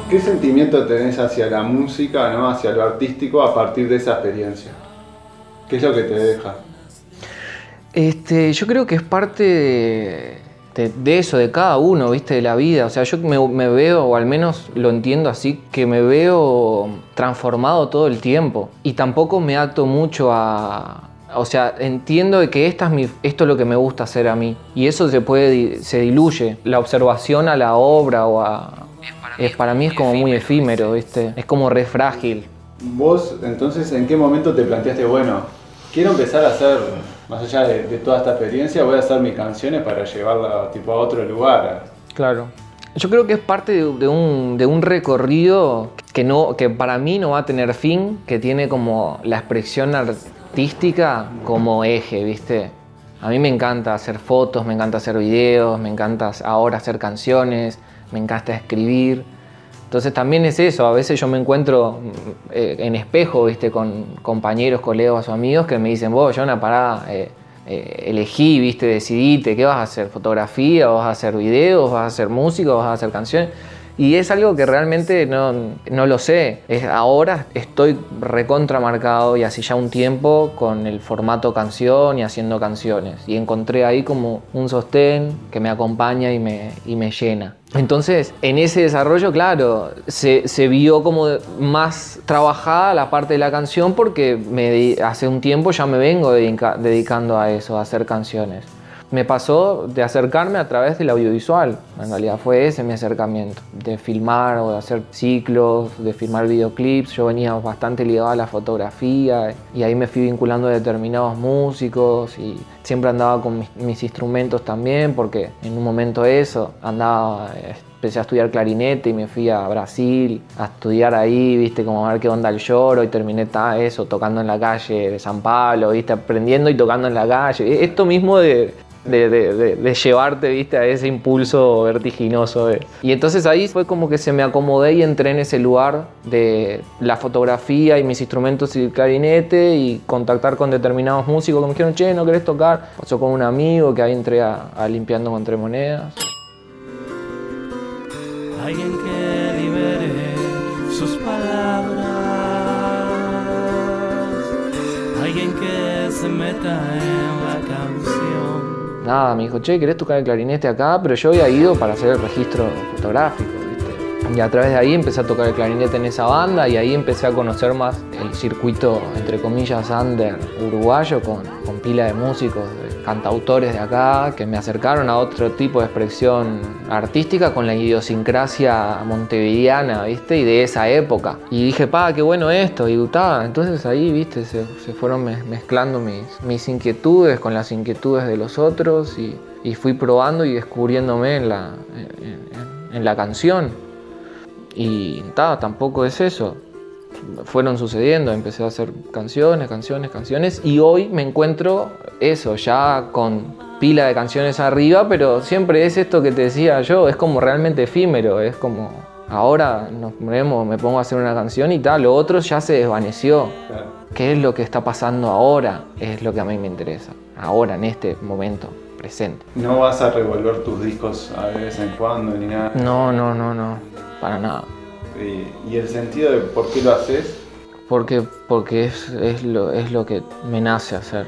¿Qué sentimiento tenés hacia la música, ¿no? Hacia lo artístico a partir de esa experiencia? ¿Qué es lo que te deja? Yo creo que es parte de eso, de cada uno, ¿viste? De la vida. O sea, yo me veo, o al menos lo entiendo así, que me veo transformado todo el tiempo. Y tampoco me ato mucho a... O sea, entiendo de que esto es lo que me gusta hacer a mí. Y eso se diluye. La observación a la obra o a... para mí es como muy efímero, ¿viste? Es como re frágil. Vos, entonces, ¿en qué momento te planteaste, bueno, quiero empezar a hacer, más allá de toda esta experiencia, voy a hacer mis canciones para llevarla tipo a otro lugar? Claro. Yo creo que es parte de un recorrido que para mí no va a tener fin, que tiene como la expresión artística como eje, ¿viste? A mí me encanta hacer fotos, me encanta hacer videos, me encanta ahora hacer canciones, me encanta escribir. Entonces también es eso, a veces yo me encuentro en espejo, ¿viste? Con compañeros, colegas o amigos que me dicen, vos, Jonah, pará, elegí, ¿viste? Decidite, ¿qué vas a hacer? ¿Fotografía? ¿Vas a hacer videos? ¿Vas a hacer música? ¿Vas a hacer canciones? Y es algo que realmente no lo sé. Ahora estoy recontramarcado y hace ya un tiempo con el formato canción y haciendo canciones. Y encontré ahí como un sostén que me acompaña y me llena. Entonces, en ese desarrollo, claro, se vio como más trabajada la parte de la canción porque hace un tiempo ya me vengo dedicando a eso, a hacer canciones. Me pasó de acercarme a través del audiovisual, en realidad fue ese mi acercamiento, de filmar o de hacer ciclos, de filmar videoclips. Yo venía bastante ligado a la fotografía y ahí me fui vinculando a determinados músicos y siempre andaba con mis instrumentos también porque en un momento empecé a estudiar clarinete y me fui a Brasil a estudiar ahí, viste, como a ver qué onda el lloro y terminé tocando en la calle de San Pablo, viste, aprendiendo y tocando en la calle. Esto mismo de llevarte, viste, a ese impulso vertiginoso. Y entonces ahí fue como que se me acomodé y entré en ese lugar de la fotografía y mis instrumentos y el clarinete y contactar con determinados músicos que me dijeron, che, ¿no querés tocar? Pasó con un amigo que ahí entré a Limpiando con Tres Monedas. Alguien que libere sus palabras, alguien que se meta en la canción. Nada, me dijo, che, ¿querés tocar el clarinete acá? Pero yo había ido para hacer el registro fotográfico, ¿viste? Y a través de ahí empecé a tocar el clarinete en esa banda y ahí empecé a conocer más el circuito, entre comillas, under uruguayo con pila de músicos, de cantautores de acá que me acercaron a otro tipo de expresión artística con la idiosincrasia montevideana, ¿viste? Y de esa época. Y dije, qué bueno esto, y entonces ahí, ¿viste? Se fueron mezclando mis inquietudes con las inquietudes de los otros y fui probando y descubriéndome en la canción. Y tampoco es eso. Fueron sucediendo, empecé a hacer canciones y hoy me encuentro eso, ya con pila de canciones arriba, pero siempre es esto que te decía yo, es como realmente efímero, es como ahora me pongo a hacer una canción y lo otro ya se desvaneció. Claro. ¿Qué es lo que está pasando ahora? Es lo que a mí me interesa, ahora, en este momento presente. ¿No vas a revolver tus discos a vez en cuando ni nada? No, para nada. ¿Y el sentido de por qué lo haces? Porque es lo que me nace hacer.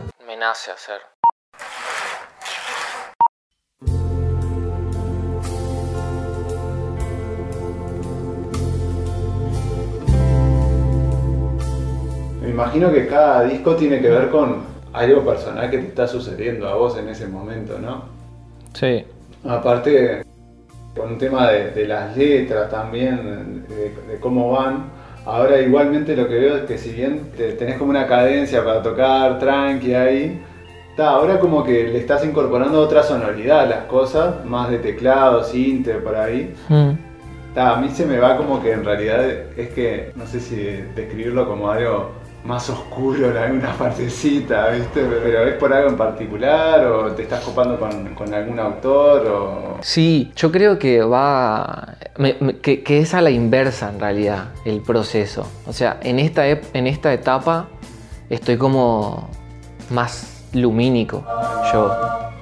Me imagino que cada disco tiene que ver con algo personal que te está sucediendo a vos en ese momento, ¿no? Sí. Aparte, con un tema de las letras también, de cómo van. Ahora igualmente lo que veo es que si bien tenés como una cadencia para tocar tranqui ahí, ahora como que le estás incorporando otra sonoridad a las cosas, más de teclado, synth, por ahí. A mí se me va como que en realidad es que, no sé si describirlo como algo más oscuro en alguna partecita, ¿viste? Pero ¿es por algo en particular o te estás copando con algún autor? O... Sí, yo creo que que es a la inversa en realidad el proceso. O sea, en esta etapa estoy como más lumínico yo.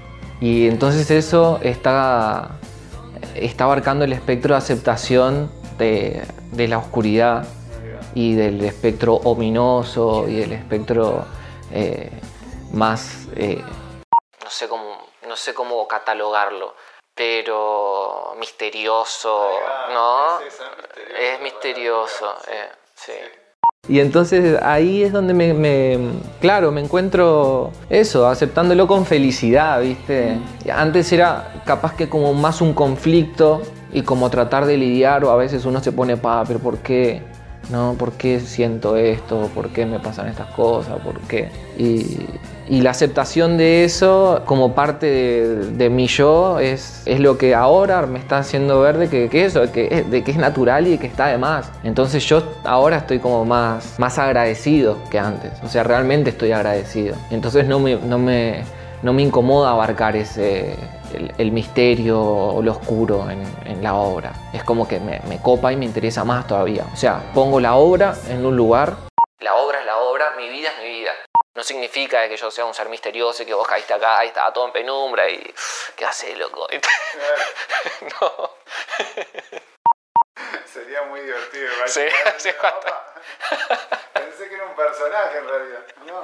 Y entonces eso está abarcando el espectro de aceptación de la oscuridad y del espectro ominoso y del espectro más... no sé cómo catalogarlo, pero misterioso, ¿no? Es misterioso, sí. Y entonces ahí es donde claro, me encuentro eso, aceptándolo con felicidad, ¿viste? Antes era capaz que como más un conflicto y como tratar de lidiar, o a veces uno se pone, pero ¿por qué? ¿No? ¿Por qué siento esto? ¿Por qué me pasan estas cosas? ¿Por qué? Y la aceptación de eso como parte de mi yo es lo que ahora me está haciendo ver de que es natural y que está de más. Entonces yo ahora estoy como más agradecido que antes. O sea, realmente estoy agradecido. Entonces no me incomoda abarcar el misterio o lo oscuro en la obra. Es como que me copa y me interesa más todavía. O sea, pongo la obra en un lugar. La obra es la obra, mi vida es mi vida. No significa que yo sea un ser misterioso y que vos caíste acá y estaba todo en penumbra y... ¿Qué haces, loco? No. Sería muy divertido. ¿Vale? Sí, sí, Pensé que era un personaje en realidad. No.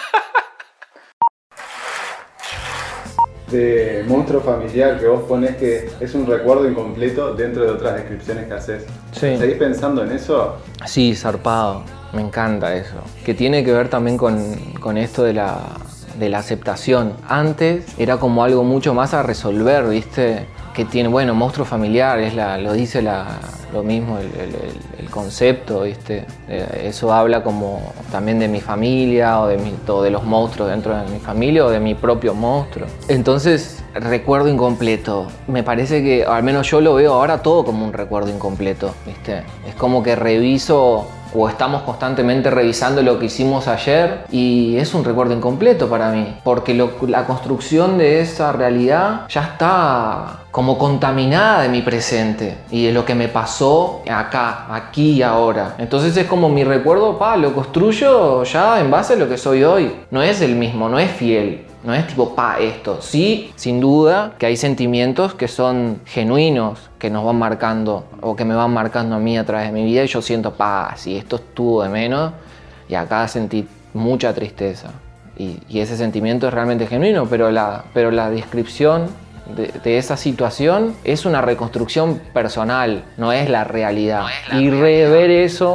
De monstruo familiar que vos ponés que es un recuerdo incompleto dentro de otras descripciones que haces. Sí. ¿Seguís pensando en eso? Sí, zarpado. Me encanta eso. Que tiene que ver también con esto de la aceptación. Antes era como algo mucho más a resolver, ¿viste? Que tiene, bueno, monstruo familiar, lo dice lo mismo, el concepto, ¿viste? Eso habla como también de mi familia o de los monstruos dentro de mi familia o de mi propio monstruo. Entonces, recuerdo incompleto. Me parece que, al menos yo lo veo ahora todo como un recuerdo incompleto, ¿viste? Es como que reviso o estamos constantemente revisando lo que hicimos ayer y es un recuerdo incompleto para mí, porque la construcción de esa realidad ya está como contaminada de mi presente y de lo que me pasó acá, aquí y ahora. Entonces es como mi recuerdo, lo construyo ya en base a lo que soy hoy. No es el mismo, no es fiel. No es tipo, esto. Sí, sin duda que hay sentimientos que son genuinos, que nos van marcando o que me van marcando a mí a través de mi vida y yo siento, sí, esto estuvo de menos y acá sentí mucha tristeza. Y ese sentimiento es realmente genuino, pero la descripción de esa situación es una reconstrucción personal, no es la realidad. Y rever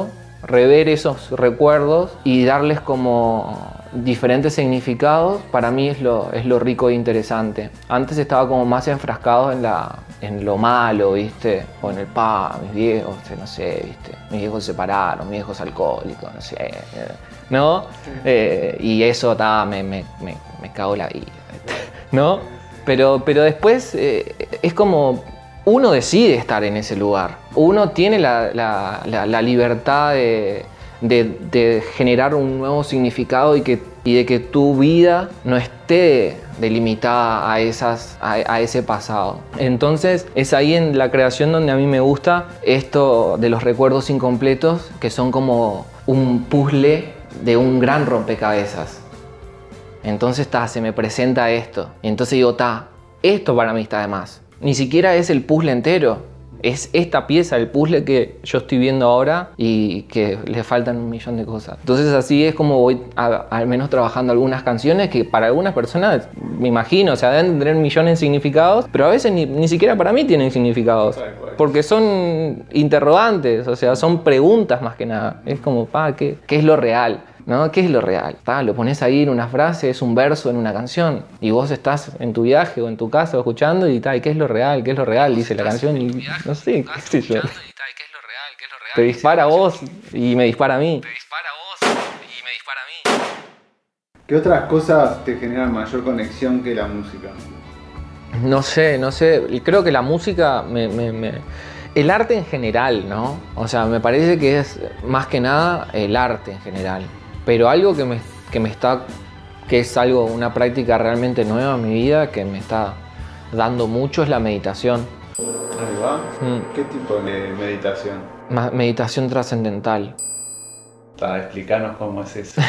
esos recuerdos y darles como diferentes significados, para mí es lo rico e interesante. Antes estaba como más enfrascado en lo malo, ¿viste? O en mis viejos, no sé, ¿viste? Mis viejos se separaron, mis viejos alcohólicos, no sé, ¿no? Y eso me cago la vida, ¿no? Pero después es como... Uno decide estar en ese lugar. Uno tiene la libertad de generar un nuevo significado y de que tu vida no esté delimitada a ese pasado. Entonces es ahí en la creación donde a mí me gusta esto de los recuerdos incompletos, que son como un puzzle de un gran rompecabezas. Entonces se me presenta esto. Y entonces digo, esto para mí está de más. Ni siquiera es el puzzle entero. Es esta pieza del puzzle que yo estoy viendo ahora y que le faltan 1.000.000 de cosas. Entonces así es como voy al menos trabajando algunas canciones que para algunas personas, me imagino, deben tener millones de significados, pero a veces ni siquiera para mí tienen significados. Porque son interrogantes, son preguntas más que nada. Es como, ¿qué es lo real? ¿No? ¿Qué es lo real? Lo pones ahí en una frase, es un verso en una canción y vos estás en tu viaje o en tu casa escuchando y ¿qué es lo real? ¿Qué es lo real? Dice la canción y no sé, qué sé yo. Te dispara a vos y me dispara a mí. ¿Qué otras cosas te generan mayor conexión que la música? No sé. Creo que la música el arte en general, ¿no? Me parece que es más que nada el arte en general. Pero algo que es una práctica realmente nueva en mi vida, que me está dando mucho, es la meditación. Ahí va. ¿Qué tipo de meditación? Meditación trascendental. Explícanos cómo es eso.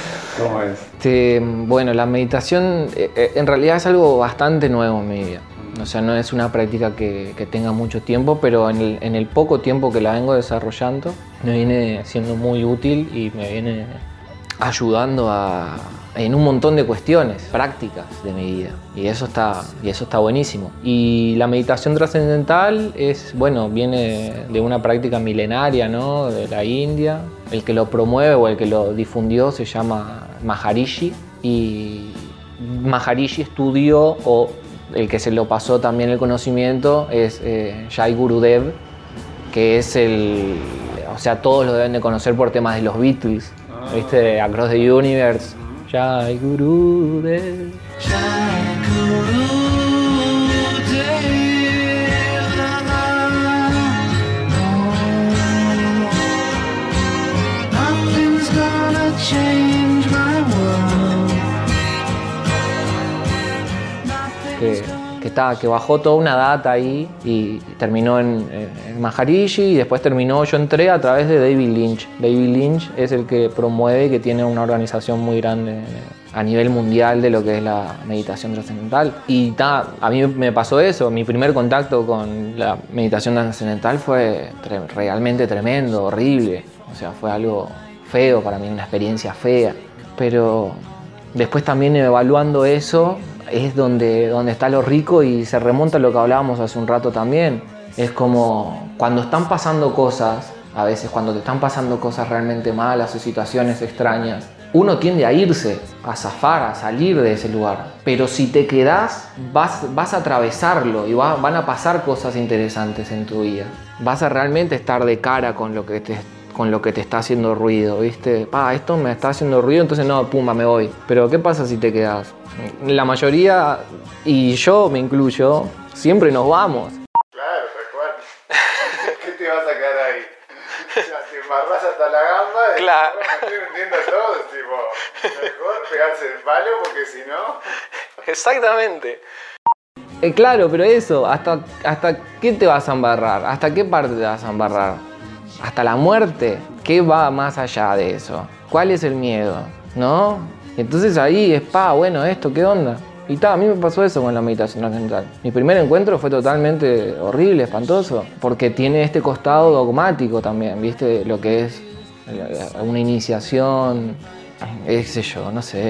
¿Cómo es? Bueno, la meditación en realidad es algo bastante nuevo en mi vida. O sea, no es una práctica que tenga mucho tiempo, pero en el poco tiempo que la vengo desarrollando me viene siendo muy útil y me viene ayudando en un montón de cuestiones prácticas de mi vida. Y eso está buenísimo. Y la meditación trascendental viene de una práctica milenaria, ¿no? De la India. El que lo promueve o el que lo difundió se llama Maharishi. Y Maharishi estudió, o el que se lo pasó también el conocimiento, es Jai Gurudev, que es todos lo deben de conocer por temas de los Beatles. ¿Viste? Across the Universe. Jai Gurudev. Jai Gurudev, nothing's gonna change my world. Que bajó toda una data ahí y terminó en Maharishi, y después yo entré a través de David Lynch. David Lynch es el que promueve, que tiene una organización muy grande a nivel mundial de lo que es la meditación trascendental. Y a mí me pasó eso, mi primer contacto con la meditación trascendental fue realmente tremendo, horrible. O sea, fue algo feo para mí, una experiencia fea. Pero después también evaluando eso, es donde está lo rico, y se remonta a lo que hablábamos hace un rato también. Es como cuando están pasando cosas, a veces cuando te están pasando cosas realmente malas o situaciones extrañas, uno tiende a irse, a zafar, a salir de ese lugar. Pero si te quedás, vas a atravesarlo y van a pasar cosas interesantes en tu vida. Vas a realmente estar de cara con lo que te está haciendo ruido, ¿viste? Esto me está haciendo ruido, entonces no, pumba, me voy. Pero ¿qué pasa si te quedas? La mayoría, y yo me incluyo, siempre nos vamos. Claro, tal cual. ¿Qué te vas a quedar ahí? O sea, te embarrás hasta la gamba y Claro. me estoy vendiendo todo, tipo, mejor pegarse el palo porque si no... Exactamente. Claro, pero eso, ¿hasta qué te vas a embarrar? ¿Hasta qué parte te vas a embarrar? ¿Hasta la muerte? ¿Qué va más allá de eso? ¿Cuál es el miedo? ¿No? Entonces ahí es, esto, ¿qué onda? Y a mí me pasó eso con la meditación trascendental. Mi primer encuentro fue totalmente horrible, espantoso, porque tiene este costado dogmático también, ¿viste? Lo que es una iniciación, qué sé yo, no sé,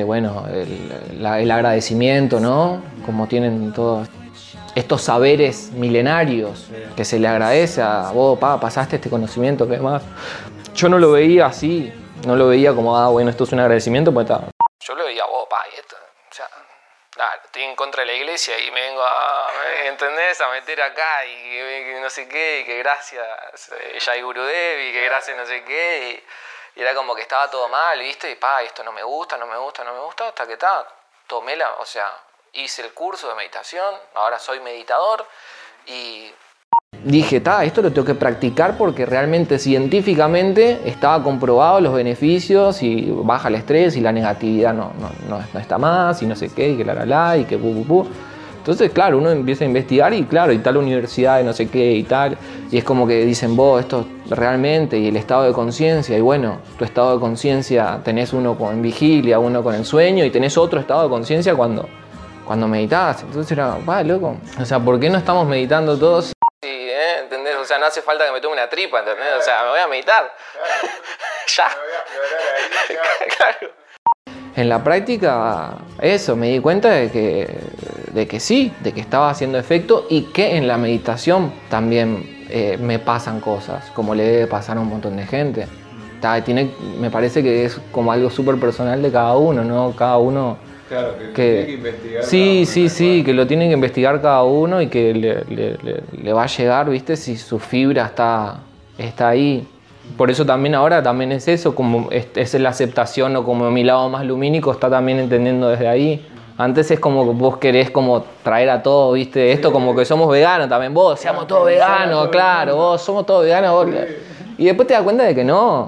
el agradecimiento, ¿no? Como tienen todos estos saberes milenarios, que se le agradece a vos, pasaste este conocimiento, ¿qué más? Yo no lo veía así, no lo veía como, esto es un agradecimiento, pues está. Yo lo veía, y esto, o sea, estoy en contra de la iglesia y me vengo ¿entendés? A meter acá y no sé qué, y que gracias Jai Gurudev y que gracias no sé qué, y era como que estaba todo mal, ¿viste? Y esto no me gusta, hasta que tomé hice el curso de meditación, ahora soy meditador y dije, esto lo tengo que practicar porque realmente científicamente estaba comprobado los beneficios y baja el estrés y la negatividad no está más y no sé qué, y que y que pu. Entonces, claro, uno empieza a investigar y tal universidad de no sé qué y tal, y es como que dicen, esto realmente, y el estado de conciencia, y tu estado de conciencia tenés uno en vigilia, uno con el sueño, y tenés otro estado de conciencia cuando meditas. Entonces era, loco, o sea, ¿por qué no estamos meditando todos? Sí, ¿entendés? O sea, no hace falta que me tome una tripa, ¿entendés? O sea, me voy a meditar. Claro. Ya. Me voy a explorar ahí, Claro. En la práctica, eso, me di cuenta de que sí, de que estaba haciendo efecto, y que en la meditación también me pasan cosas, como le debe pasar a un montón de gente. Me parece que es como algo súper personal de cada uno, ¿no? Cada uno... Claro, que tiene que investigar. Sí, que lo tienen que investigar cada uno, y que le va a llegar, ¿viste? Si su fibra está ahí. Por eso también ahora es eso, como es la aceptación, o como mi lado más lumínico está también entendiendo desde ahí. Antes es como que vos querés como traer a todo, ¿viste? Esto como que somos veganos también, vos, seamos todos veganos, claro, vos, somos todos veganos, vos. Y después te das cuenta de que no.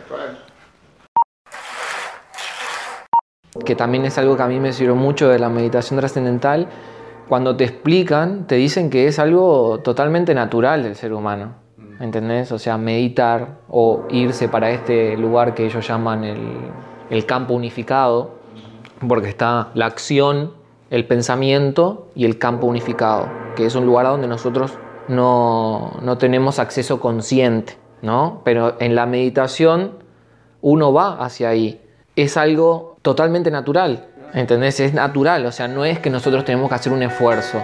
Que también es algo que a mí me sirvió mucho de la meditación trascendental. Cuando te explican, te dicen que es algo totalmente natural del ser humano, ¿entendés? O sea, meditar o irse para este lugar que ellos llaman el campo unificado, porque está la acción, el pensamiento y el campo unificado. que es un lugar a donde nosotros no tenemos acceso consciente, ¿no? Pero en la meditación uno va hacia ahí. Es algo totalmente natural, ¿entendés? Es natural, o sea, no es que nosotros tenemos que hacer un esfuerzo.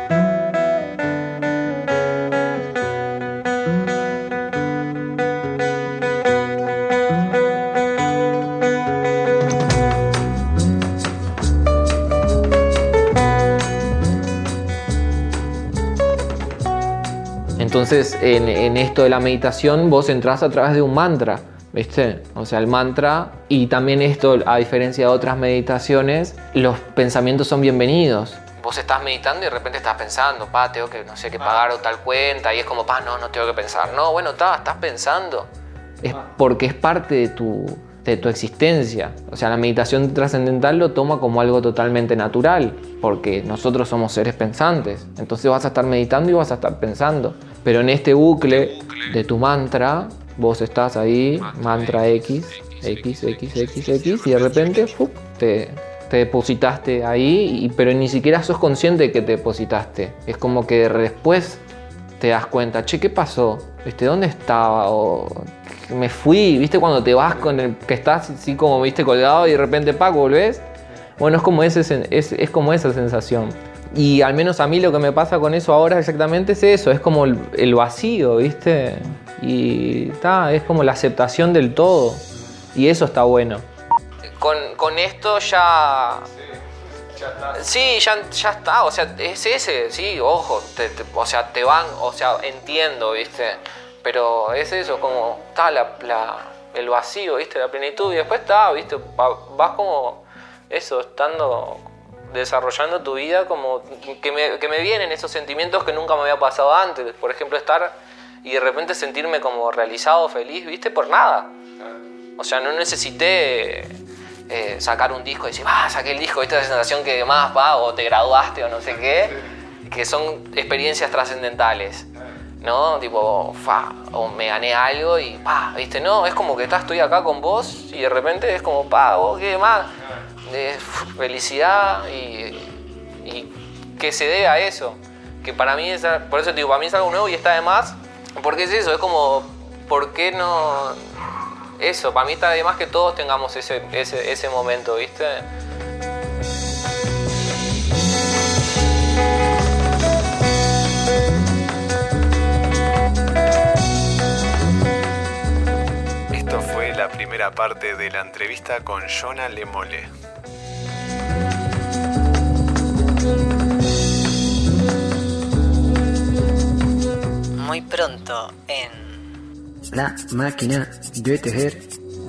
Entonces, en esto de la meditación, vos entrás a través de un mantra, ¿viste? O sea, el mantra, y también esto, a diferencia de otras meditaciones, los pensamientos son bienvenidos. Vos estás meditando y de repente estás pensando, tengo que, no sé, que pagar tal cuenta, y es como, no tengo que pensar. No, bueno, estás pensando. Es porque es parte de tu existencia. O sea, la meditación trascendental lo toma como algo totalmente natural, porque nosotros somos seres pensantes. Entonces vas a estar meditando y vas a estar pensando. Pero en este bucle de tu mantra, vos estás ahí, mantra X, y de repente te depositaste ahí, pero ni siquiera sos consciente de que te depositaste. Es como que después te das cuenta, ¿qué pasó? ¿Viste? ¿Dónde estaba? O me fui, ¿viste? Cuando te vas con el que estás así como, ¿viste? Colgado y de repente, volvés. Bueno, es como esa sensación. Y al menos a mí lo que me pasa con eso ahora exactamente es eso, es como el vacío, ¿viste? Y es como la aceptación del todo. Y eso está bueno. Con esto ya... Sí, ya está, o sea, es ese, sí, ojo, o sea, entiendo, ¿viste? Pero es eso, como está el vacío, ¿viste? La plenitud, y después ¿viste? Vas como eso, desarrollando tu vida, como que me vienen esos sentimientos que nunca me había pasado antes. Por ejemplo, estar y de repente sentirme como realizado, feliz, ¿viste? Por nada. O sea, no necesité sacar un disco y decir, saqué el disco, ¿viste? La sensación que más, o te graduaste o no sé qué, que son experiencias trascendentales, ¿no? Tipo, o me gané algo y, ¿viste? No, es como que estoy acá con vos y de repente es como, vos, ¿qué más? Felicidad y que se dé a eso, que para mí por eso te digo, para mí es algo nuevo y está de más, porque es eso, es como, ¿por qué no? Eso, para mí está de más que todos tengamos ese momento, ¿viste? Esto fue la primera parte de la entrevista con Jonah Lemole. Muy pronto en La máquina de tejer.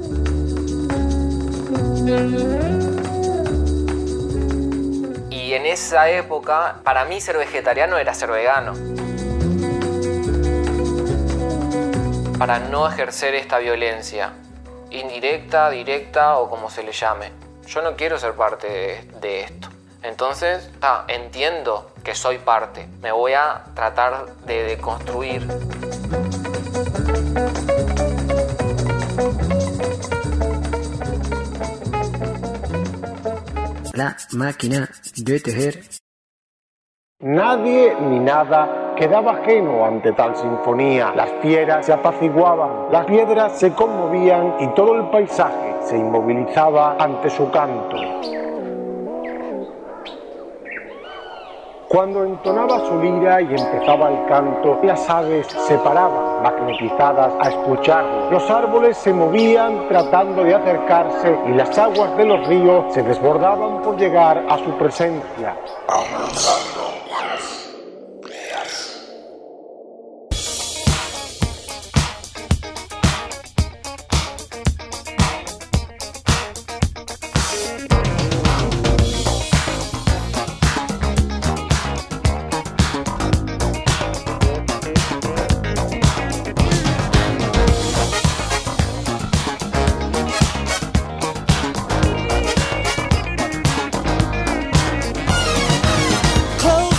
Y en esa época, para mí ser vegetariano era ser vegano. Para no ejercer esta violencia, indirecta, directa o como se le llame. Yo no quiero ser parte de esto. Entonces, entiendo que soy parte. Me voy a tratar de deconstruir. La máquina de tejer. Nadie ni nada quedaba ajeno ante tal sinfonía. Las fieras se apaciguaban, las piedras se conmovían y todo el paisaje se inmovilizaba ante su canto. Cuando entonaba su lira y empezaba el canto, las aves se paraban, magnetizadas a escucharlo. Los árboles se movían tratando de acercarse y las aguas de los ríos se desbordaban por llegar a su presencia. Close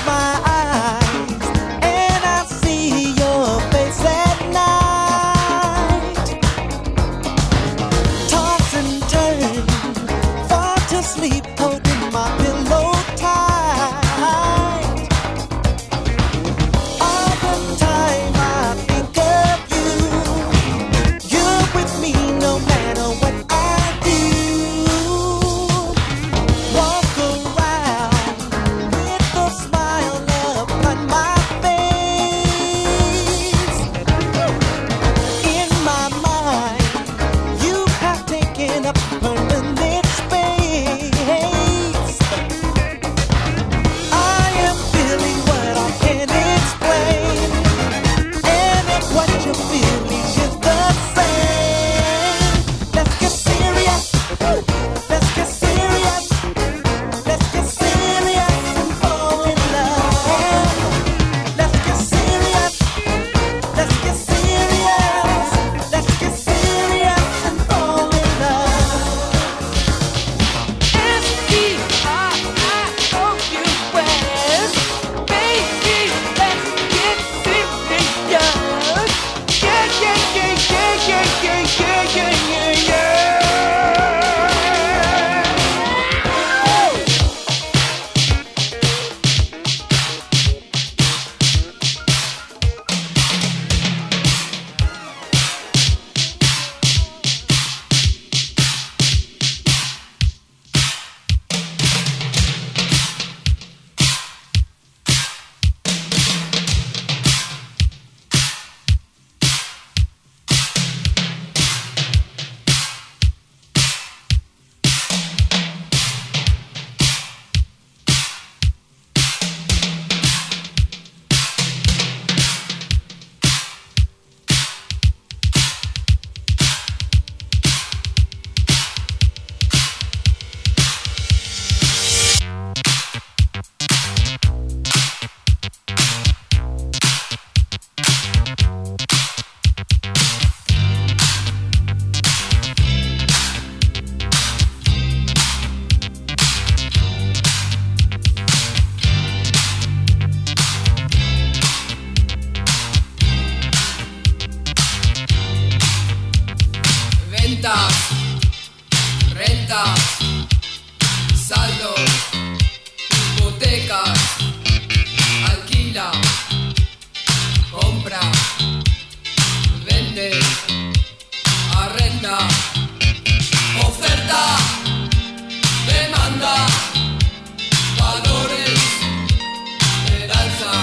Ventas, rentas, saldos, hipotecas, alquila, compra, vende, arrenda, oferta, demanda, valores, el alza,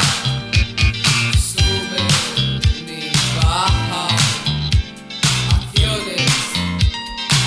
sube ni baja, acciones,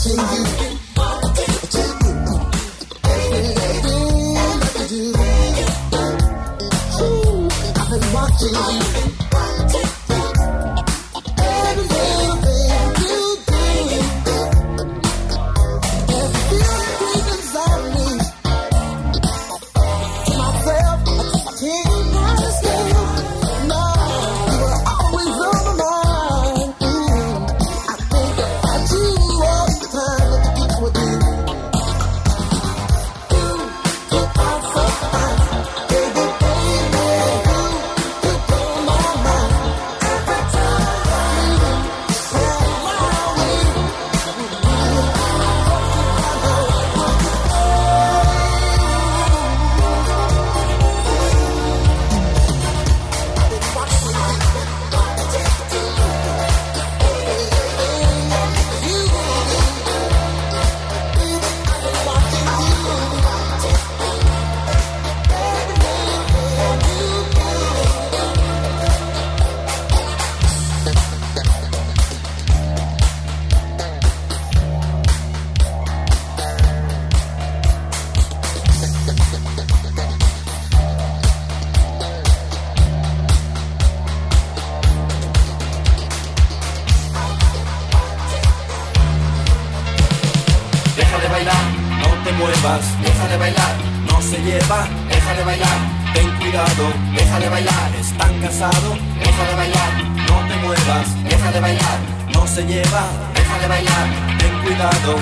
Deja de bailar, no se lleva, deja de bailar, ten cuidado, deja de bailar, están cansados, deja de bailar, no te muevas, deja de bailar, no se lleva, deja de bailar, ten cuidado.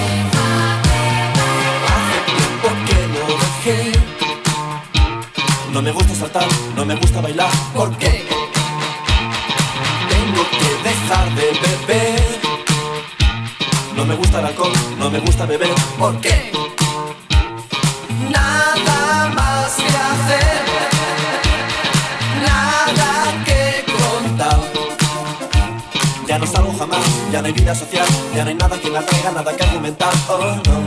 Hace tiempo que lo dejé, no me gusta saltar, no me gusta bailar, ¿por qué? Tengo que dejar de beber. No me gusta el alcohol, no me gusta beber, ¿por qué? Nada más que hacer, nada que contar. Ya no salgo jamás, ya no hay vida social, ya no hay nada que me atraiga, nada que argumentar, oh no.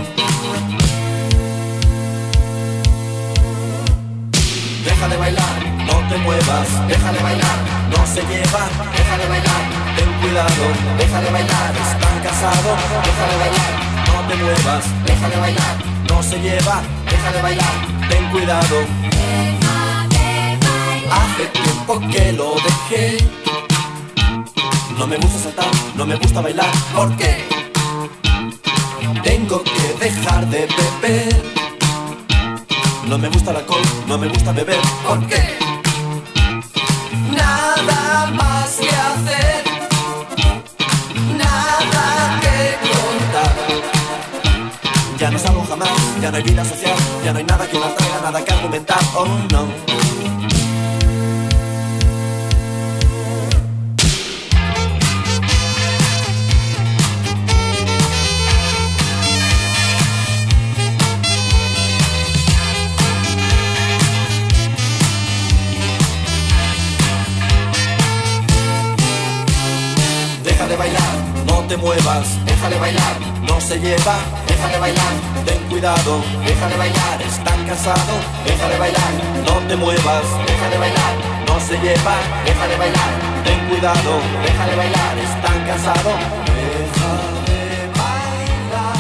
Deja de bailar, no te muevas, deja de bailar, no se lleva, deja de bailar, ten cuidado, deja de bailar, están casados, deja de bailar, no te muevas, deja de bailar, no se lleva, deja de bailar, ten cuidado. Hace tiempo que lo dejé, no me gusta saltar, no me gusta bailar, ¿por qué? Tengo que dejar de beber. No me gusta el alcohol, no me gusta beber, ¿por qué? Nada más que hacer, nada que contar. Ya no salgo jamás, ya no hay vida social, ya no hay nada que me atraiga, nada que argumentar, oh no. Deja de bailar, no te muevas, deja de bailar, no se lleva, deja de bailar, ten cuidado, deja de bailar, están cansados, deja de bailar, no te muevas, deja de bailar, no se lleva, deja de bailar, ten cuidado, deja de bailar, están cansados, deja de bailar.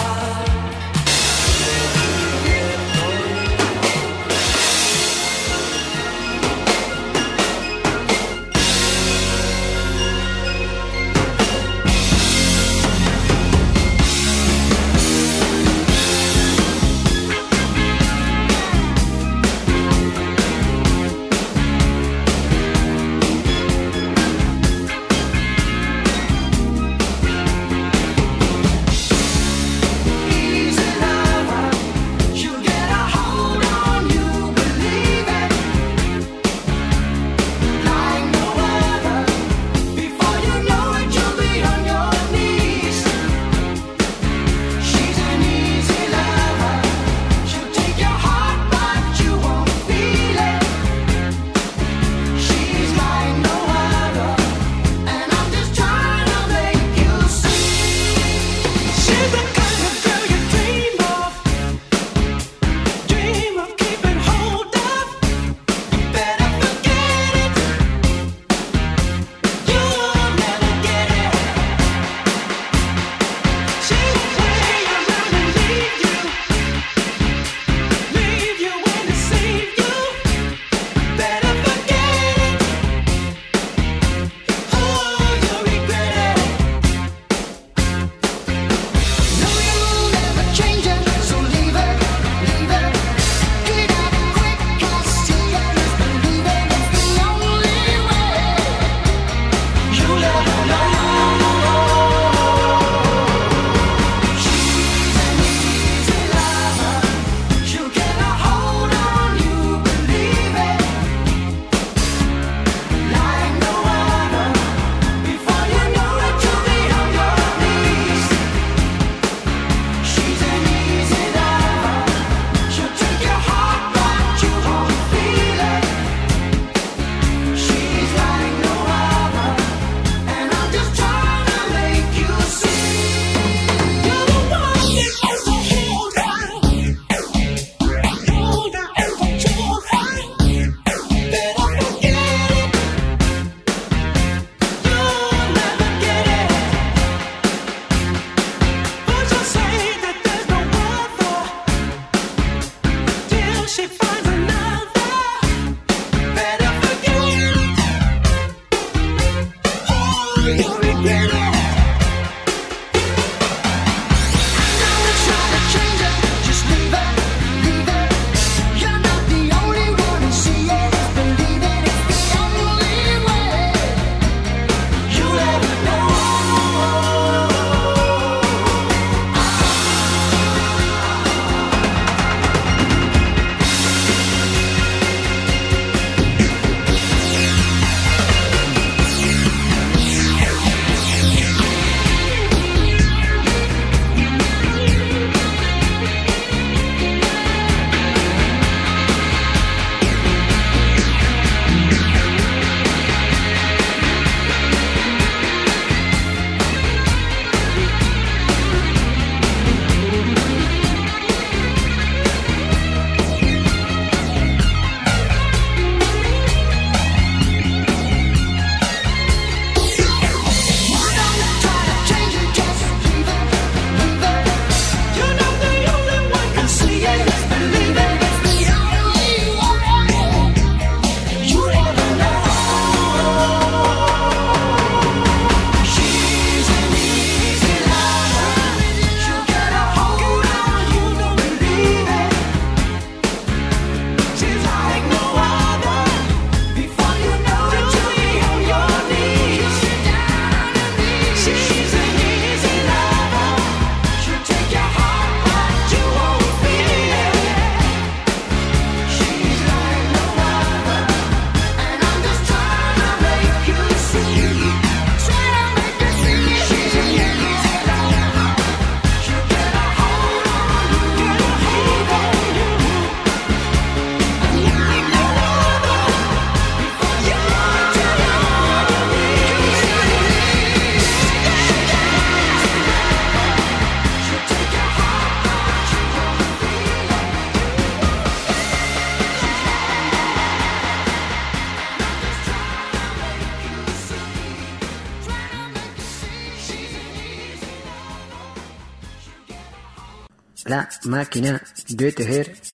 La máquina de tejer.